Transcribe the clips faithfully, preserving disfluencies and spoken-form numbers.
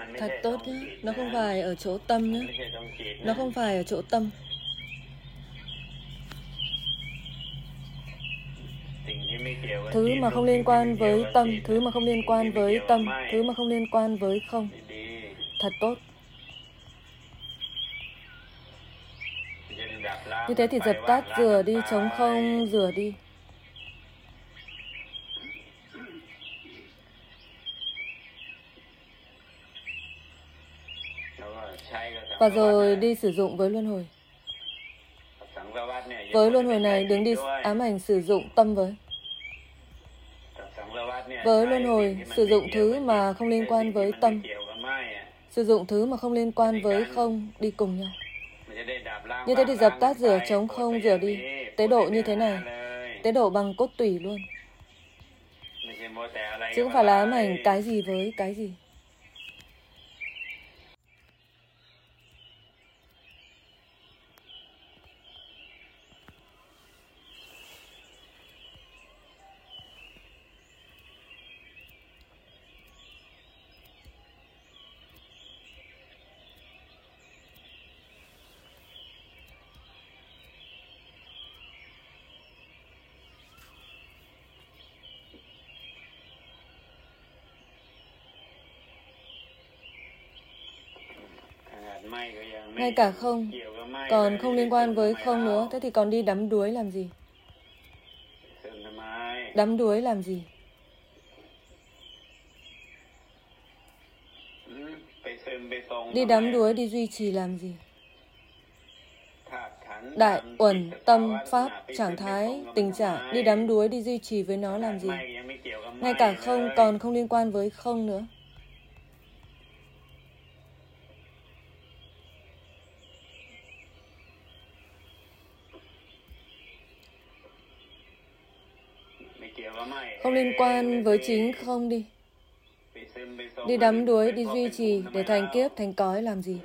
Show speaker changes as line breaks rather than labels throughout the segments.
Thật tốt nhé. Nó không phải ở chỗ tâm nhé. Nó không phải ở chỗ tâm. Thứ mà không liên quan với tâm, thứ mà không liên quan với tâm, thứ mà không liên quan với không. Thật tốt. Như thế thì dập tắt, rửa đi, trống không, rửa đi. Và rồi đi sử dụng với luân hồi. Với luân hồi này, đừng đi ám ảnh sử dụng tâm với. Với luân hồi, sử dụng thứ mà không liên quan với tâm. Sử dụng thứ mà không liên quan với không đi cùng nhau. Như thế thì dập tắt, rửa, trống không, rửa đi. Tế độ như thế này. Tế độ bằng cốt tủy luôn. Chứ không phải là ám ảnh cái gì với cái gì. Ngay cả không, còn không liên quan với không nữa. Thế thì còn đi đắm đuối làm gì? Đắm đuối làm gì? Đi đắm đuối, đi duy trì làm gì? Đại, uẩn, tâm, pháp, trạng thái, tình trạng. Đi đắm đuối, đi duy trì với nó làm gì? Ngay cả không, còn không liên quan với không nữa. Không liên quan với chính không đi. Đi đắm đuối, đi duy trì để thành kiếp, thành cõi làm gì?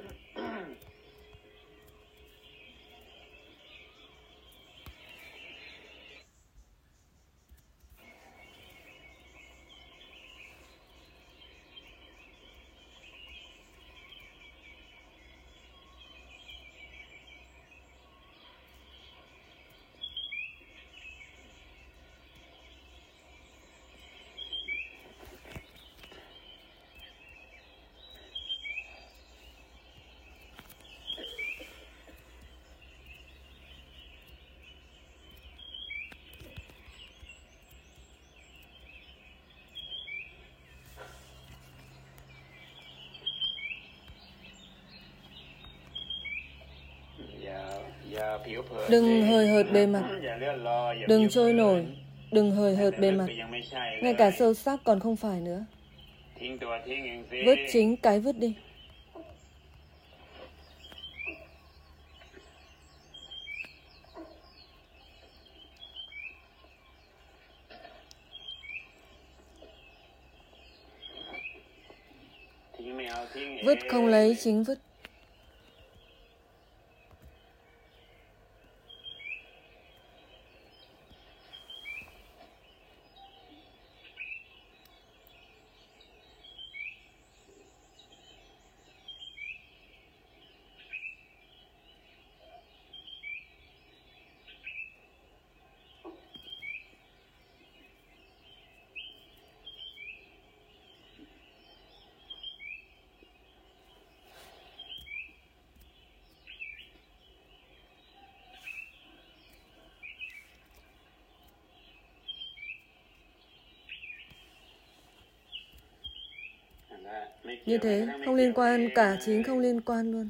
Đừng hời hợt bề mặt. Đừng trôi nổi. Đừng hời hợt bề mặt. Ngay cả sâu sắc còn không phải nữa. Vứt chính cái vứt đi. Vứt không lấy chính vứt. Như thế, không liên quan, cả chính không liên quan luôn.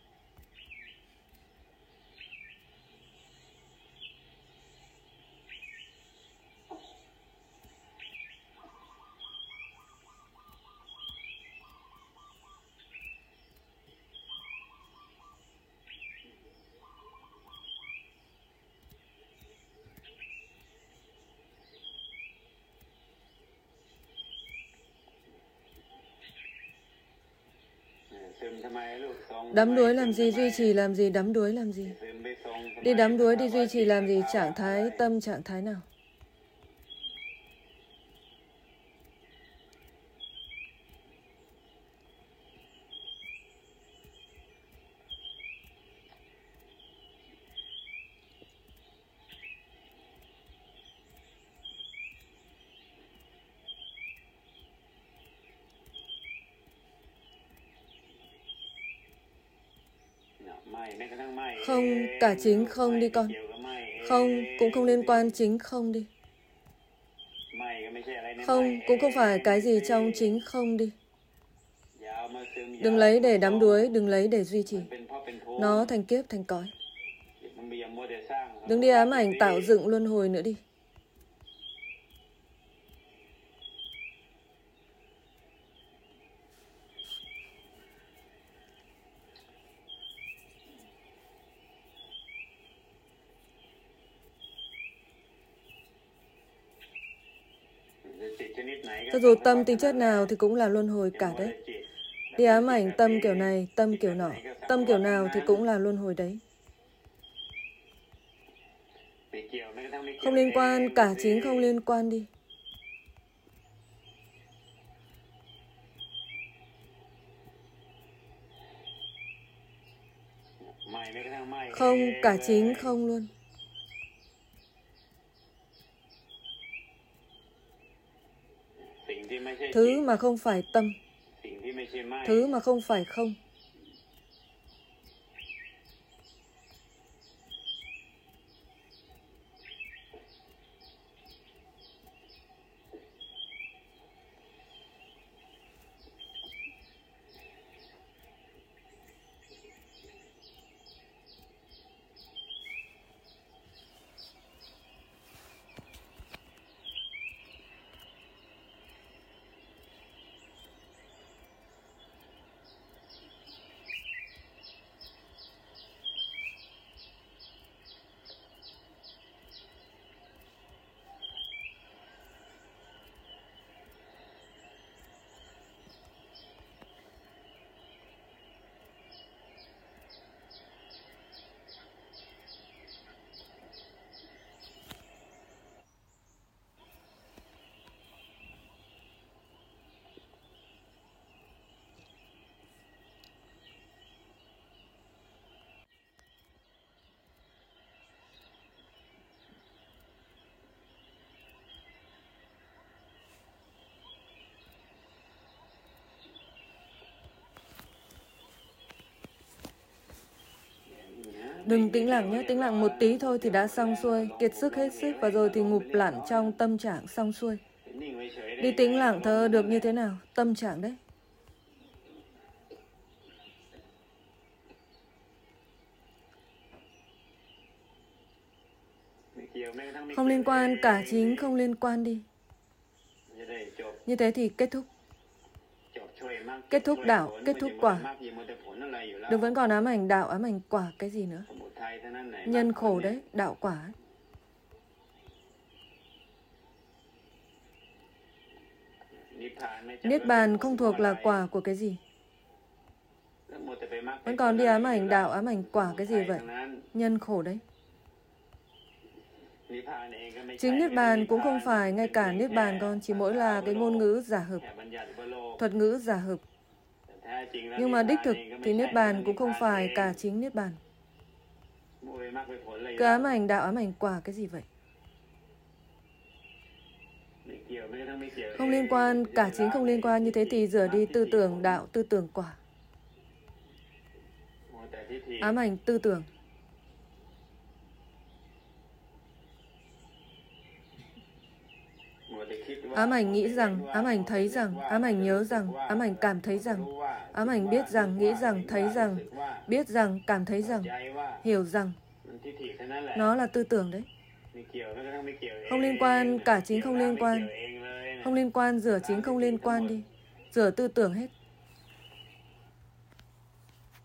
Đắm đuối làm gì, duy trì làm gì, đắm đuối làm gì? Đi đắm đuối, đi duy trì làm gì, trạng thái tâm, trạng thái nào? Không, cả chính không đi con. Không, cũng không liên quan chính không đi. Không, cũng không phải cái gì trong chính không đi. Đừng lấy để đắm đuối, đừng lấy để duy trì. Nó thành kiếp, thành cõi. Đừng đi ám ảnh tạo dựng luân hồi nữa đi. Cho dù tâm tính chất nào thì cũng là luân hồi cả đấy. Đi ám ảnh tâm kiểu này, tâm kiểu nọ, tâm kiểu nào thì cũng là luân hồi đấy. Không liên quan, cả chính không liên quan đi. Không, cả chính không luôn. Thứ mà không phải tâm, thứ mà không phải không. Đừng tĩnh lặng nhé, tĩnh lặng một tí thôi thì đã xong xuôi, kiệt sức hết sức và rồi thì ngụp lặn trong tâm trạng xong xuôi. Đi tĩnh lặng thơ được như thế nào? Tâm trạng đấy. Không liên quan, cả chính không liên quan đi. Như thế thì kết thúc. Kết thúc đạo, kết thúc quả. Đừng vẫn còn ám ảnh đạo, ám ảnh quả cái gì nữa. Nhân khổ đấy, đạo quả ấy. Niết bàn không thuộc là quả của cái gì. Vẫn còn đi ám ảnh đạo, ám ảnh quả cái gì vậy? Nhân khổ đấy. Chính Niết bàn cũng không phải, ngay cả Niết bàn con chỉ mỗi là cái ngôn ngữ giả hợp, thuật ngữ giả hợp. Nhưng mà đích thực thì Niết bàn cũng không phải cả chính Niết bàn. Cứ ám ảnh đạo, ám ảnh quả cái gì vậy? Không liên quan, cả chính không liên quan, như thế thì rửa đi tư tưởng đạo, tư tưởng quả. Ám ảnh tư tưởng. Ám ảnh nghĩ rằng, ám ảnh thấy rằng, ám ảnh nhớ rằng, ám ảnh cảm thấy rằng, ám ảnh biết rằng, nghĩ rằng, thấy rằng, biết rằng, cảm thấy rằng, hiểu rằng. Nó là tư tưởng đấy. Không liên quan, cả chính không liên quan. Không liên quan, rửa chính không liên quan đi. Rửa tư tưởng hết.